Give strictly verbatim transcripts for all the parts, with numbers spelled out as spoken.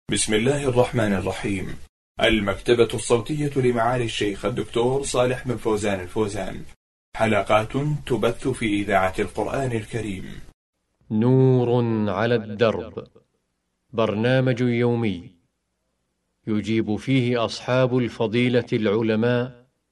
بسم الله الرحمن الرحيم. المكتبة الصوتية لمعالي الشيخ الدكتور صالح بن فوزان الفوزان، حلقات تبث في إذاعة القرآن الكريم. نور على الدرب، برنامج يومي يجيب فيه أصحاب الفضيلة العلماء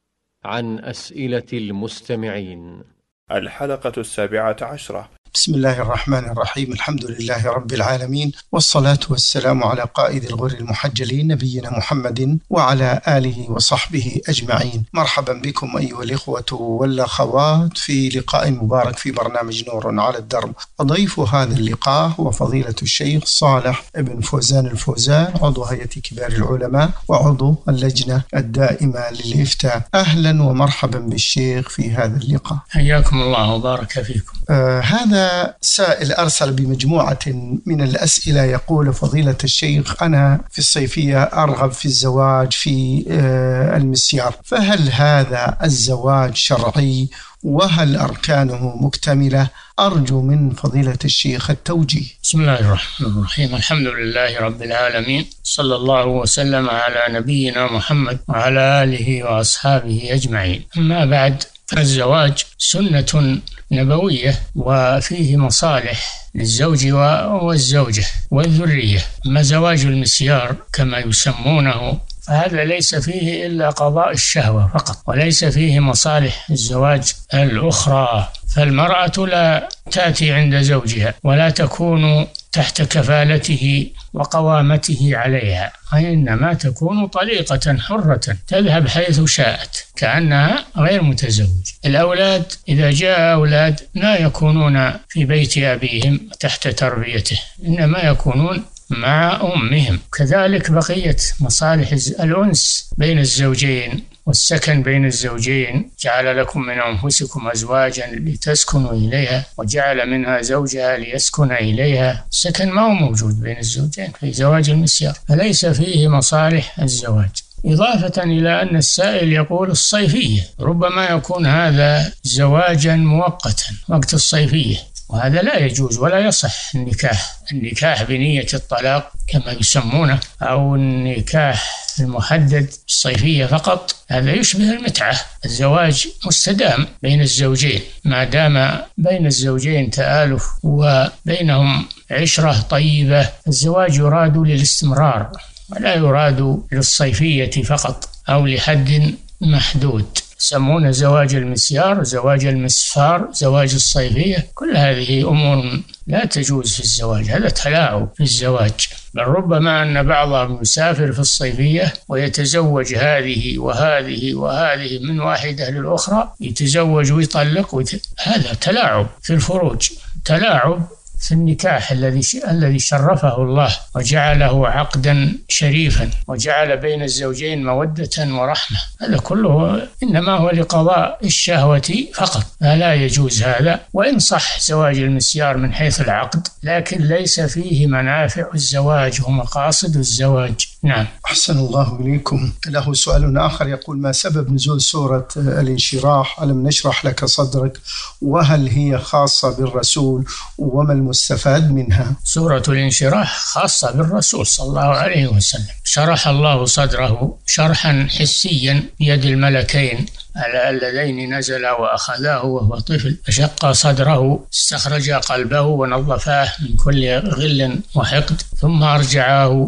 عن أسئلة المستمعين. الحلقة السابعة عشرة. بسم الله الرحمن الرحيم. الحمد لله رب العالمين، والصلاة والسلام على قائد الغر المحجلين نبينا محمد وعلى آله وصحبه أجمعين. مرحبا بكم أيها الإخوة والأخوات في لقاء مبارك في برنامج نور على الدرب. وضيف هذا اللقاء هو فضيلة الشيخ صالح بن فوزان الفوزان، عضو هيئة كبار العلماء وعضو اللجنة الدائمة للإفتاء. أهلا ومرحبا بالشيخ في هذا اللقاء. حياكم الله وبارك فيكم. آه هذا سائل أرسل بمجموعة من الأسئلة، يقول: فضيلة الشيخ، أنا في الصيفية أرغب في الزواج في المسيار، فهل هذا الزواج شرعي؟ وهل أركانه مكتملة؟ أرجو من فضيلة الشيخ التوجيه. بسم الله الرحمن الرحيم. الحمد لله رب العالمين، صلى الله وسلم على نبينا محمد وعلى آله وأصحابه أجمعين. أما بعد، الزواج سنة نبوية وفيه مصالح للزوج والزوجة والذرية. أما زواج المسيار كما يسمونه فهذا ليس فيه إلا قضاء الشهوة فقط، وليس فيه مصالح الزواج الأخرى. فالمرأة لا تأتي عند زوجها ولا تكون تحت كفالته وقوامته عليها، وإنما تكون طليقة حرة تذهب حيث شاءت كأنها غير متزوج. الأولاد إذا جاء أولاد لا يكونون في بيت أبيهم تحت تربيته، إنما يكونون مع أمهم. كذلك بقية مصالح الأنس بين الزوجين والسكن بين الزوجين. جعل لكم من أنفسكم أزواجا لتسكنوا إليها وجعل منها زوجها ليسكن إليها. السكن ما هو موجود بين الزوجين في زواج المسيار، فليس فيه مصالح الزواج. إضافة إلى أن السائل يقول الصيفية، ربما يكون هذا زواجا مؤقتا وقت الصيفية، وهذا لا يجوز ولا يصح النكاح. النكاح بنية الطلاق كما يسمونه، أو النكاح المحدد الصيفية فقط، هذا يشبه المتعة. الزواج مستدام بين الزوجين، ما دام بين الزوجين تآلف وبينهم عشرة طيبة. الزواج يراد للاستمرار ولا يراد للصيفية فقط أو لحد محدود. يسمون زواج المسيار، زواج المسفار، زواج الصيفية، كل هذه أمور لا تجوز في الزواج، هذا تلاعب في الزواج. بل ربما أن بعضهم يسافر في الصيفية ويتزوج هذه وهذه وهذه من واحدة للأخرى، يتزوج ويطلق ويت... هذا تلاعب في الفروج، تلاعب في النكاح الذي الذي شرفه الله وجعله عقدا شريفا وجعل بين الزوجين مودة ورحمة. هذا كله إنما هو لقضاء الشهوة فقط، فلا يجوز هذا. وإن صح زواج المسيار من حيث العقد، لكن ليس فيه منافع الزواج ومقاصد الزواج. نعم. أحسن الله إليكم. له سؤال آخر يقول: ما سبب نزول سورة الانشراح ألم نشرح لك صدرك، وهل هي خاصة بالرسول، وما المستفاد منها؟ سورة الانشراح خاصة بالرسول صلى الله عليه وسلم. شرح الله صدره شرحا حسيا بيد الملكين اللذين نزلا وأخذاه وهو طفل، فشق صدره، استخرج قلبه ونظفاه من كل غل وحقد، ثم أرجعاه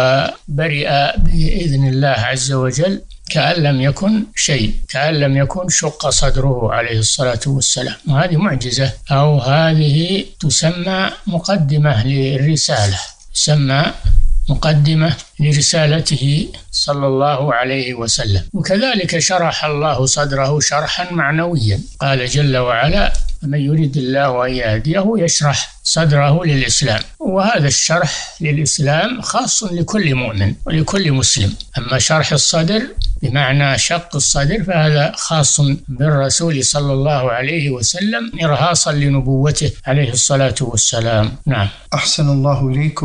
وبرئ بإذن الله عز وجل كأن لم يكن شيء، كأن لم يكن شق صدره عليه الصلاة والسلام. وهذه معجزة، أو هذه تسمى مقدمة للرسالة، تسمى مقدمة لرسالته صلى الله عليه وسلم. وكذلك شرح الله صدره شرحا معنويا، قال جل وعلا: من يريد الله أن يهديه يشرح صدره للإسلام. وهذا الشرح للإسلام خاص لكل مؤمن ولكل مسلم. أما شرح الصدر بمعنى شق الصدر فهذا خاص بالرسول صلى الله عليه وسلم إرهاصا لنبوته عليه الصلاة والسلام. نعم. أحسن الله إليكم.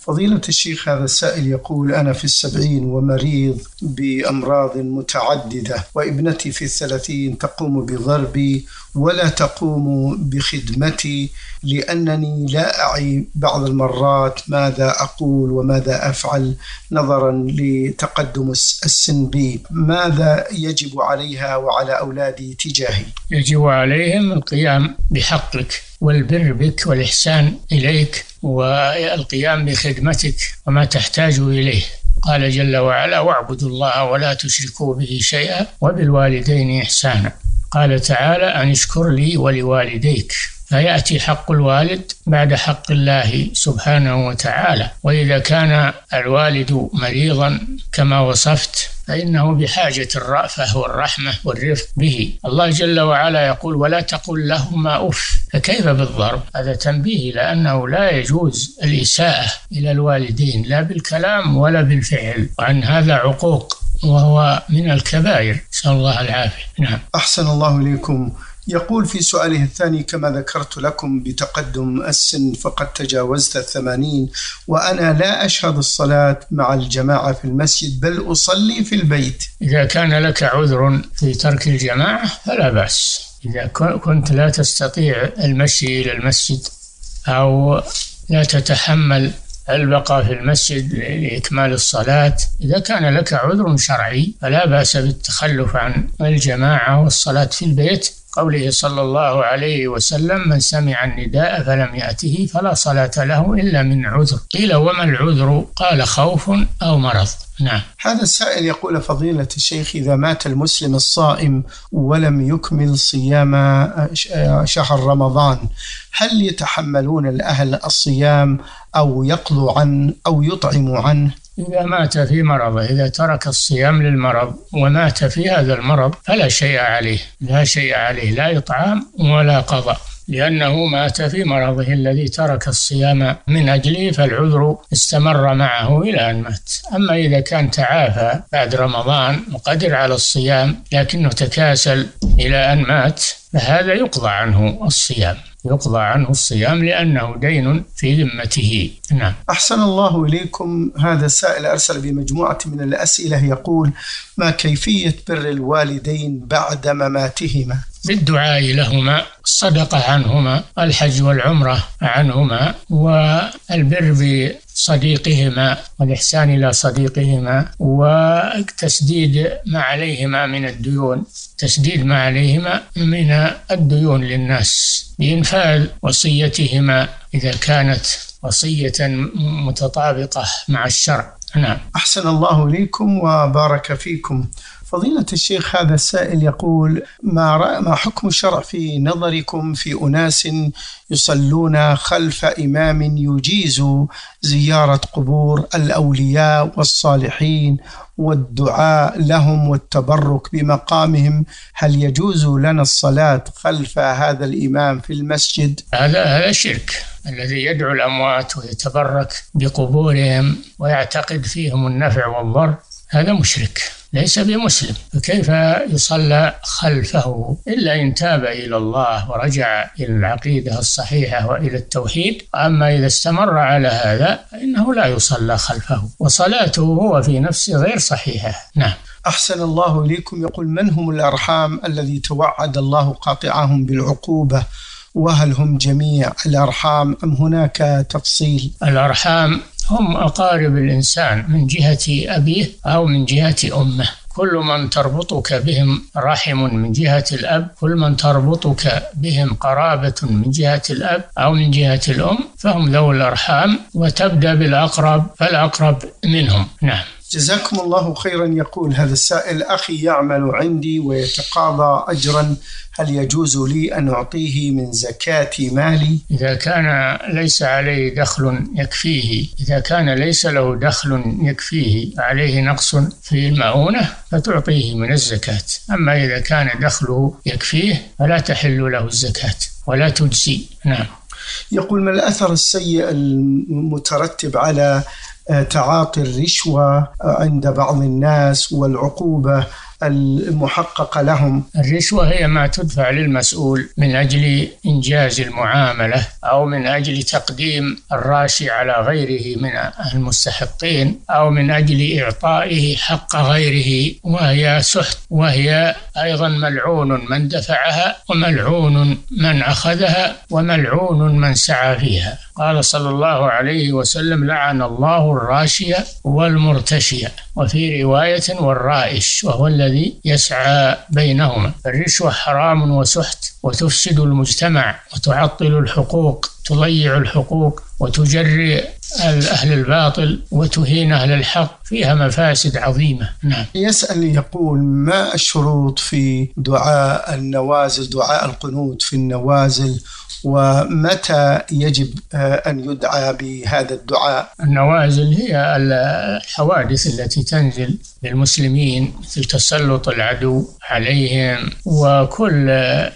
فضيلة الشيخ، هذا السائل يقول: أنا في السبعين ومريض بأمراض متعددة، وابنتي في الثلاثين تقوم بضربي ولا تقوم بخدمتي لأنني لا أعي بعض المرات ماذا أقول وماذا أفعل نظرا لتقدم السن بي. ماذا يجب عليها وعلى أولادي تجاهي؟ يجب عليهم القيام بحقك والبر بك والإحسان إليك والقيام بخدمتك وما تحتاج إليه. قال جل وعلا: واعبدوا الله ولا تشركوا به شيئا وبالوالدين إحسانا. قال تعالى: أن اشكر لي ولوالديك. فيأتي حق الوالد بعد حق الله سبحانه وتعالى. وإذا كان الوالد مريضا كما وصفت فإنه بحاجة الرأفة والرحمة والرفق به. الله جل وعلا يقول: ولا تقل لهما أف. فكيف بالضرب؟ هذا تنبيه لأنه لا يجوز الإساءة إلى الوالدين لا بالكلام ولا بالفعل، وعن هذا عقوق وهو من الكبائر، نسأل الله العافية. نعم. أحسن الله إليكم. يقول في سؤاله الثاني: كما ذكرت لكم بتقدم السن فقد تجاوزت الثمانين، وأنا لا أشهد الصلاة مع الجماعة في المسجد بل أصلي في البيت. إذا كان لك عذر في ترك الجماعة فلا بأس. إذا كنت لا تستطيع المشي إلى المسجد أو لا تتحمل البقاء في المسجد لإكمال الصلاة، إذا كان لك عذر شرعي فلا بأس بالتخلف عن الجماعة والصلاة في البيت. قوله صلى الله عليه وسلم: من سمع النداء فلم يأته فلا صلاة له إلا من عذر. قيل: وما العذر؟ قال: خوف أو مرض. نعم. هذا السائل يقول: فضيلة الشيخ، إذا مات المسلم الصائم ولم يكمل صيام شهر رمضان هل يتحملون الأهل الصيام أو يقضوا عنه أو يطعموا عنه؟ إذا مات في مرضه، إذا ترك الصيام للمرض ومات في هذا المرض فلا شيء عليه، لا شيء عليه، لا إطعام ولا قضاء، لأنه مات في مرضه الذي ترك الصيام من أجله، فالعذر استمر معه إلى أن مات. أما إذا كان تعافى بعد رمضان وقدر على الصيام لكنه تكاسل إلى أن مات فهذا يقضى عنه الصيام، يقضى عنه الصيام لأنه دين في ذمته. نعم. أحسن الله إليكم. هذا السائل أرسل بمجموعة من الأسئلة يقول: ما كيفية بر الوالدين بعد مماتهما؟ بالدعاء لهما، الصدقة عنهما، الحج والعمرة عنهما، والبر بصديقهما والإحسان إلى صديقهما، وتسديد ما عليهما من الديون، تسديد ما عليهما من الديون للناس بإنفاذ وصيتهما إذا كانت وصية متطابقة مع الشرع. نعم. أحسن الله إليكم وبارك فيكم. فضيلة الشيخ، هذا السائل يقول: ما ما حكم الشرع في نظركم في أناس يصلون خلف إمام يجيز زيارة قبور الأولياء والصالحين والدعاء لهم والتبرك بمقامهم؟ هل يجوز لنا الصلاة خلف هذا الإمام في المسجد؟ هذا هذا شرك، الذي يدعو الأموات ويتبرك بقبورهم ويعتقد فيهم النفع والضر هذا مشرك ليس بمسلم. فكيف يصلى خلفه إلا إن تاب إلى الله ورجع إلى العقيدة الصحيحة وإلى التوحيد. أما إذا استمر على هذا فإنه لا يصلى خلفه، وصلاته هو في نفسه غير صحيحة. نعم. أحسن الله إليكم. يقول: من هم الأرحام الذي توعد الله قاطعهم بالعقوبة، وهل هم جميع الأرحام أم هناك تفصيل؟ الأرحام هم أقارب الإنسان من جهة أبيه أو من جهة أمه، كل من تربطك بهم رحم من جهة الأب، كل من تربطك بهم قرابة من جهة الأب أو من جهة الأم فهم ذوي الأرحام، وتبدأ بالأقرب فالأقرب منهم. نعم. جزاكم الله خيرا. يقول هذا السائل: أخي يعمل عندي ويتقاضى أجرا، هل يجوز لي أن أعطيه من زكاة مالي؟ إذا كان ليس عليه دخل يكفيه، إذا كان ليس له دخل يكفيه عليه نقص في المؤونة فتعطيه من الزكاة. أما إذا كان دخله يكفيه فلا تحل له الزكاة ولا تجزي. نعم. يقول: ما الأثر السيء المترتب على تعاطي الرشوة عند بعض الناس والعقوبة المحققة لهم؟ الرشوة هي ما تدفع للمسؤول من أجل إنجاز المعاملة أو من أجل تقديم الراشي على غيره من المستحقين أو من أجل إعطائه حق غيره، وهي سحت، وهي أيضا ملعون من دفعها وملعون من أخذها وملعون من سعى فيها. قال صلى الله عليه وسلم: لعن الله الراشي والمرتشي، وفي رواية والرائش، وهو الذي يسعى بينهما. الرشوة حرام وسحت، وتفسد المجتمع وتعطل الحقوق، تضيع الحقوق وتجري أهل الباطل وتهين أهل الحق، فيها مفاسد عظيمة. نعم. يسأل يقول: ما الشروط في دعاء النوازل، دعاء القنوت في النوازل، ومتى يجب أن يدعى بهذا الدعاء؟ النوازل هي الحوادث التي تنزل للمسلمين مثل تسلط العدو عليهم وكل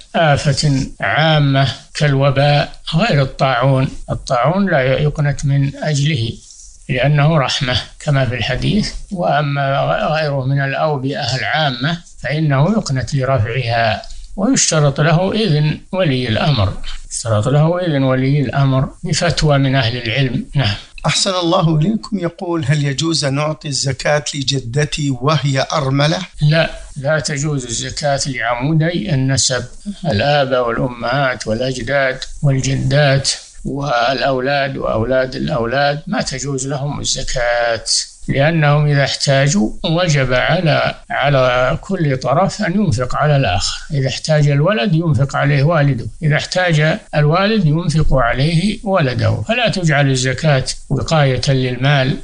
آفة عامة كالوباء غير الطاعون. الطاعون لا يقنت من أجله لأنه رحمة كما في الحديث، وأما غيره من الأوبئة العامة فإنه يقنت لرفعها، ويشترط له إذن ولي الأمر، يشترط له إذن ولي الأمر بفتوى من أهل العلم. نعم. أحسن الله إليكم. يقول: هل يجوز أن نعطي الزكاة لجدتي وهي أرملة؟ لا، لا تجوز الزكاة لعمودي النسب، الآباء والأمهات والأجداد والجدات والأولاد وأولاد الأولاد، ما تجوز لهم الزكاة، لأنهم إذا احتاجوا وجب على على كل طرف أن ينفق على الآخر. إذا احتاج الولد ينفق عليه والده، إذا احتاج الوالد ينفق عليه ولده، فلا تجعل الزكاة وقاية للمال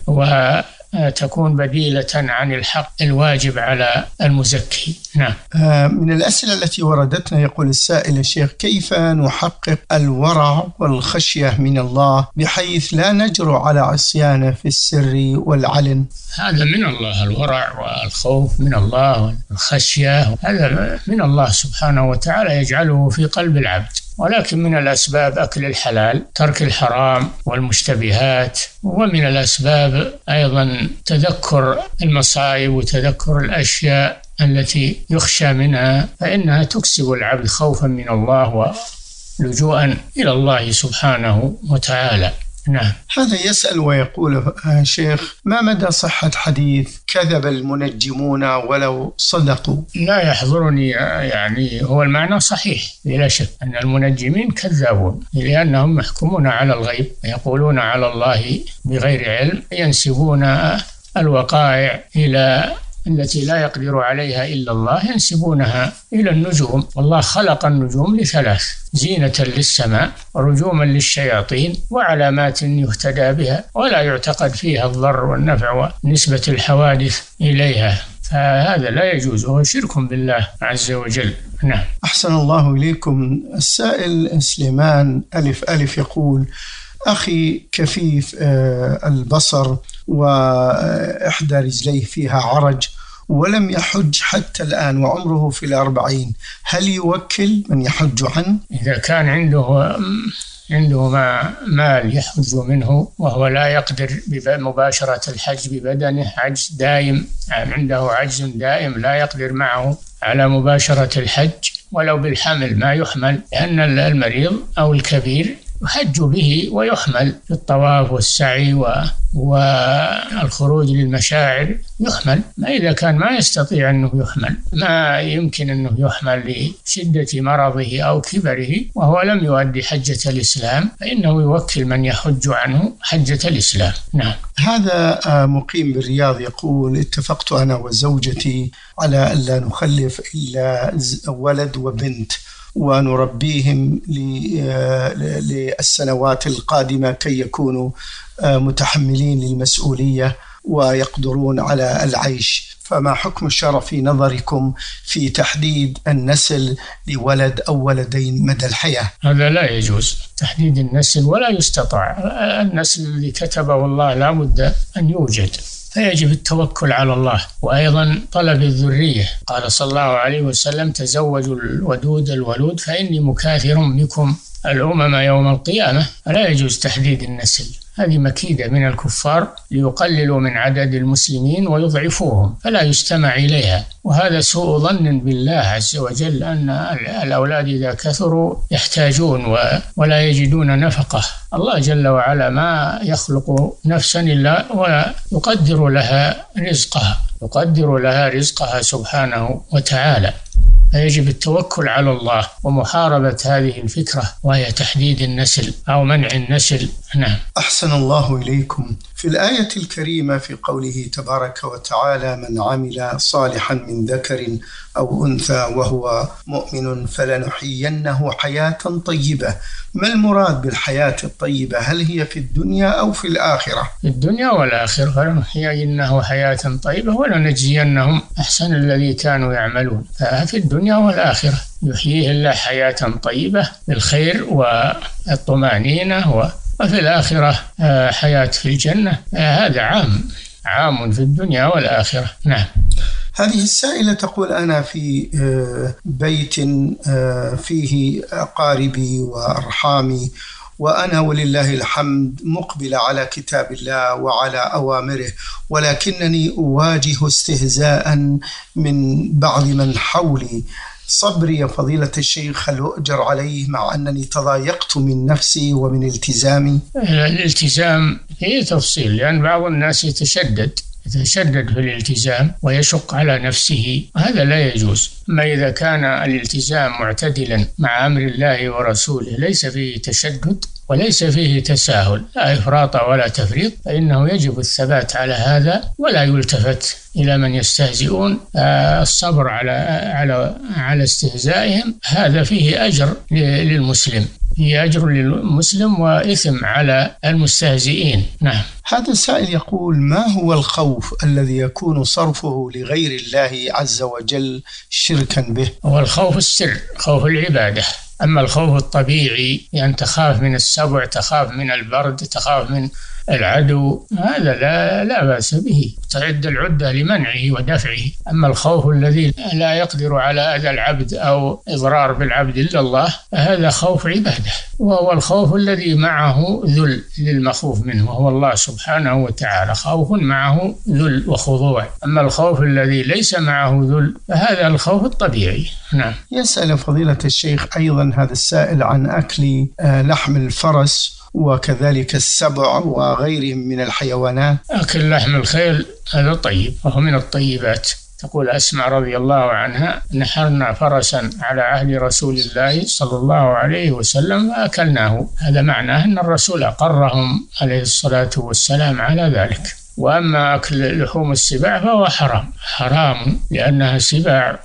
وتكون بديلة عن الحق الواجب على المزكي. نعم. من الأسئلة التي وردتنا يقول السائل: الشيخ، كيف نحقق الورع والخشية من الله بحيث لا نجرؤ على عصيانه في السر والعلن؟ هذا من الله، الورع والخوف من الله والخشية هذا من الله سبحانه وتعالى، يجعله في قلب العبد. ولكن من الأسباب أكل الحلال، ترك الحرام والمشتبهات، ومن الأسباب أيضا تذكر المصائب وتذكر الأشياء التي يخشى منها، فإنها تكسب العبد خوفا من الله ولجوءا إلى الله سبحانه وتعالى. نعم. هذا يسأل ويقول: شيخ، ما مدى صحة حديث كذب المنجمون ولو صدقوا؟ لا يحضرني، يعني هو المعنى صحيح بلا شك أن المنجمين كذابون، لأنهم يحكمون على الغيب، يقولون على الله بغير علم، ينسبون الوقائع إلى التي لا يقدر عليها إلا الله، ينسبونها إلى النجوم، والله خلق النجوم لثلاث: زينة للسماء، ورجوما للشياطين، وعلامات يهتدى بها، ولا يعتقد فيها الضر والنفع ونسبة الحوادث إليها، فهذا لا يجوز، وهو شرك بالله عز وجل. نعم. أحسن الله إليكم. السائل سليمان ألف ألف يقول: أخي كفيف البصر وإحدى رجليه فيها عرج ولم يحج حتى الآن وعمره في الأربعين، هل يوكل من يحج عنه؟ إذا كان عنده عنده ما مال يحج منه وهو لا يقدر بمباشرة الحج ببدنه، عجز دائم، عنده عجز دائم لا يقدر معه على مباشرة الحج ولو بالحمل ما يحمل، لأن المريض أو الكبير يحج به ويحمل في الطواف والسعي والخروج للمشاعر يحمل. ما إذا كان ما يستطيع أنه يحمل، ما يمكن أنه يحمل لشدة مرضه أو كبره وهو لم يؤدي حجة الإسلام، فإنه يوكل من يحج عنه حجة الإسلام. نعم. هذا مقيم بالرياض يقول: اتفقت أنا وزوجتي على ألا نخلف إلا ولد وبنت، ونربيهم للسنوات القادمة كي يكونوا متحملين للمسؤولية ويقدرون على العيش، فما حكم الشرع في نظركم في تحديد النسل لولد أو ولدين مدى الحياة؟ هذا لا يجوز تحديد النسل ولا يستطاع. النسل الذي كتبه الله لا بد أن يوجد، فيجب التوكل على الله، وأيضا طلب الذرية. قال صلى الله عليه وسلم: تزوجوا الودود الولود فإني مكاثر بكم الأمم يوم القيامة، فلا يجوز تحديد النسل. هذه مكيدة من الكفار ليقللوا من عدد المسلمين ويضعفوهم، فلا يستمع إليها. وهذا سوء ظن بالله عز وجل، أن الأولاد إذا كثروا يحتاجون ولا يجدون نفقة. الله جل وعلا ما يخلق نفسا إلا ويقدر لها رزقها يقدر لها رزقها سبحانه وتعالى. فيجب التوكل على الله ومحاربة هذه الفكرة، وهي تحديد النسل أو منع النسل. نعم. أحسن الله إليكم. في الآية الكريمة في قوله تبارك وتعالى: من عمل صالحا من ذكر أو أنثى وهو مؤمن فلنحيينه حياة طيبة، ما المراد بالحياة الطيبة؟ هل هي في الدنيا أو في الآخرة؟ في الدنيا والآخرة. فلنحيينه حياة طيبة ولنجزينهم أحسن الذي كانوا يعملون. ففي الدنيا والآخرة يحييه الله حياة طيبة بالخير والطمأنينة، وفي الآخرة حياة في الجنة. هذا عام عام في الدنيا والآخرة. نعم. هذه السائلة تقول: أنا في بيت فيه أقاربي وأرحامي، وأنا ولله الحمد مقبل على كتاب الله وعلى أوامره، ولكنني أواجه استهزاء من بعض من حولي. صبري يا فضيلة الشيخ هل أؤجر عليه مع أنني تضايقت من نفسي ومن التزامي؟ الالتزام فيه تفصيل، لأن بعض الناس يتشدد يتشدد في الالتزام ويشق على نفسه، هذا لا يجوز. أما إذا كان الالتزام معتدلا مع أمر الله ورسوله ليس فيه تشدد وليس فيه تساهل، لا إفراط ولا تفريط، فإنه يجب الثبات على هذا ولا يلتفت إلى من يستهزئون. الصبر على على على استهزائهم هذا فيه أجر للمسلم، فيه أجر للمسلم وإثم على المستهزئين. نعم. هذا السائل يقول: ما هو الخوف الذي يكون صرفه لغير الله عز وجل شركا به؟ هو الخوف السر، خوف العبادة. أما الخوف الطبيعي، يعني تخاف من السبع، تخاف من البرد، تخاف من العدو، هذا لا لا بأس به، تعد العدة لمنعه ودفعه. أما الخوف الذي لا يقدر على أذى العبد أو إضرار بالعبد إلا الله، فهذا خوف عبادة، وهو الخوف الذي معه ذل للمخوف منه، وهو الله سبحانه وتعالى. خوف معه ذل وخضوع. أما الخوف الذي ليس معه ذل فهذا الخوف الطبيعي. نعم. يسأل فضيلة الشيخ أيضا هذا السائل عن أكل لحم الفرس وكذلك السبع وغيرهم من الحيوانات. أكل لحم الخيل هذا طيب، وهو من الطيبات. تقول أسماء رضي الله عنها: نحرنا فرسا على عهد رسول الله صلى الله عليه وسلم فأكلناه. هذا معناه أن الرسول أقرهم عليه الصلاة والسلام على ذلك. وأما أكل لحوم السباع فهو حرام حرام لأنها سباع،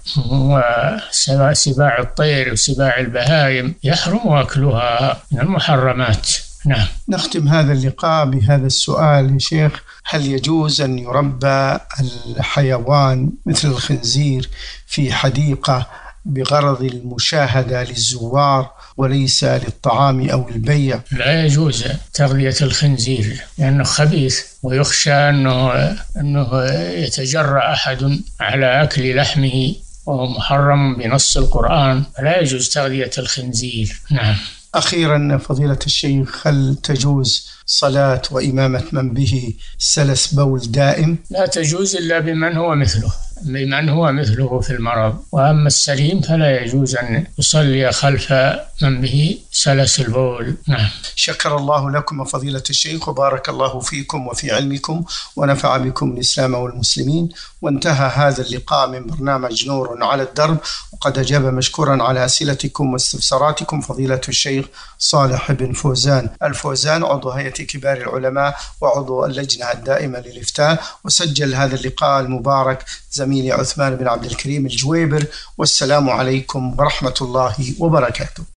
وسباع الطير وسباع البهائم يحرم أكلها، من المحرمات. نعم. نختم هذا اللقاء بهذا السؤال يا شيخ: هل يجوز أن يربى الحيوان مثل الخنزير في حديقة بغرض المشاهدة للزوار وليس للطعام أو البيع؟ لا يجوز تغذية الخنزير لأنه خبيث، ويخشى أنه, أنه يتجرأ أحد على أكل لحمه وهو محرم بنص القرآن، فلا يجوز تغذية الخنزير. نعم. أخيرا فضيلة الشيخ، هل تجوز صلاة وإمامة من به سلس بول دائم؟ لا تجوز إلا بمن هو مثله بمن هو مثله في المرض، وأما السليم فلا يجوز أن يصلي خلف من به سلس البول. نعم. شكر الله لكم فضيلة الشيخ، وبارك الله فيكم وفي علمكم، ونفع بكم الإسلام والمسلمين. وانتهى هذا اللقاء من برنامج نور على الدرب، وقد أجاب مشكورا على أسئلتكم واستفساراتكم فضيلة الشيخ صالح بن فوزان الفوزان، عضو هيئة كبار العلماء وعضو اللجنة الدائمة للإفتاء. وسجل هذا اللقاء المبارك زميلي عثمان بن عبد الكريم الجويبر. والسلام عليكم ورحمة الله وبركاته.